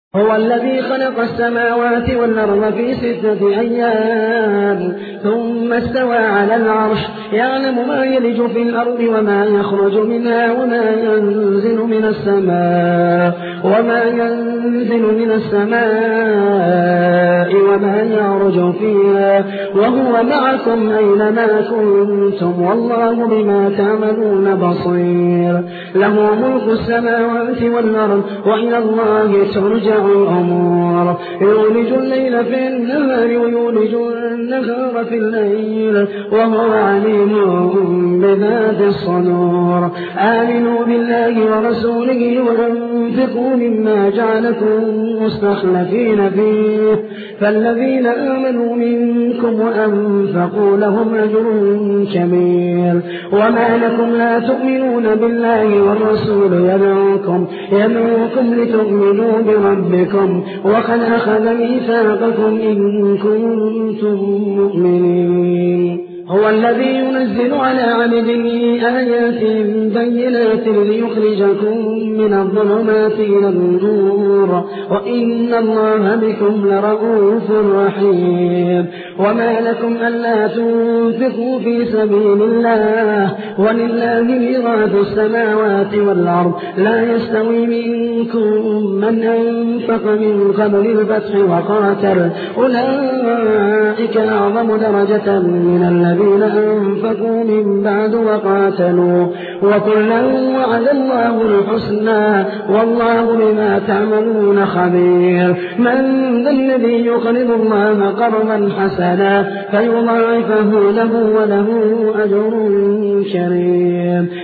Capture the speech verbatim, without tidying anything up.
هو الذي خلق السماوات والأرض في ستة أيام ثم استوى على العرش يعلم ما يلج في الأرض وما يخرج منها وما ينزل من السماء وما ينزل من السماء وما يعرج فيها وهو معكم أينما كنتم والله بما تعملون بصير. له ملك السماوات والأرض وإلى الله ترجع الأمور. يولج الليل في النهار ويولج النهار في الليل وهو عليم بذات الصدور. آمنوا بالله ورسوله وأنفقوا مما جعلكم مستخلفين فيه فالذين آمنوا منكم وأنفقوا لهم أجر كبير. وما لكم لا تؤمنون بالله والرسول يدعوكم يدعوكم لتؤمنوا بربكم وقد أخذ ميثاقكم إن كنتم مؤمنين. هو الذي ينزل على عبده آيات بينات ليخرجكم من الظلمات إلى النور وإن الله بكم لرءوف رحيم. وما لكم ألا تنفقوا في سبيل الله ولله ميراث السماوات والأرض لا يستوي منكم من أنفق من قبل الفتح وقاتل أولئك أعظم درجة من الذين الذين أنفقوا من بعد وقاتلوا وكلا وعد الله الحسنى والله بما تعملون خبير. من ذا الذي يقرض الله قرضا حسنا فيضاعفه له وله أجر كريم.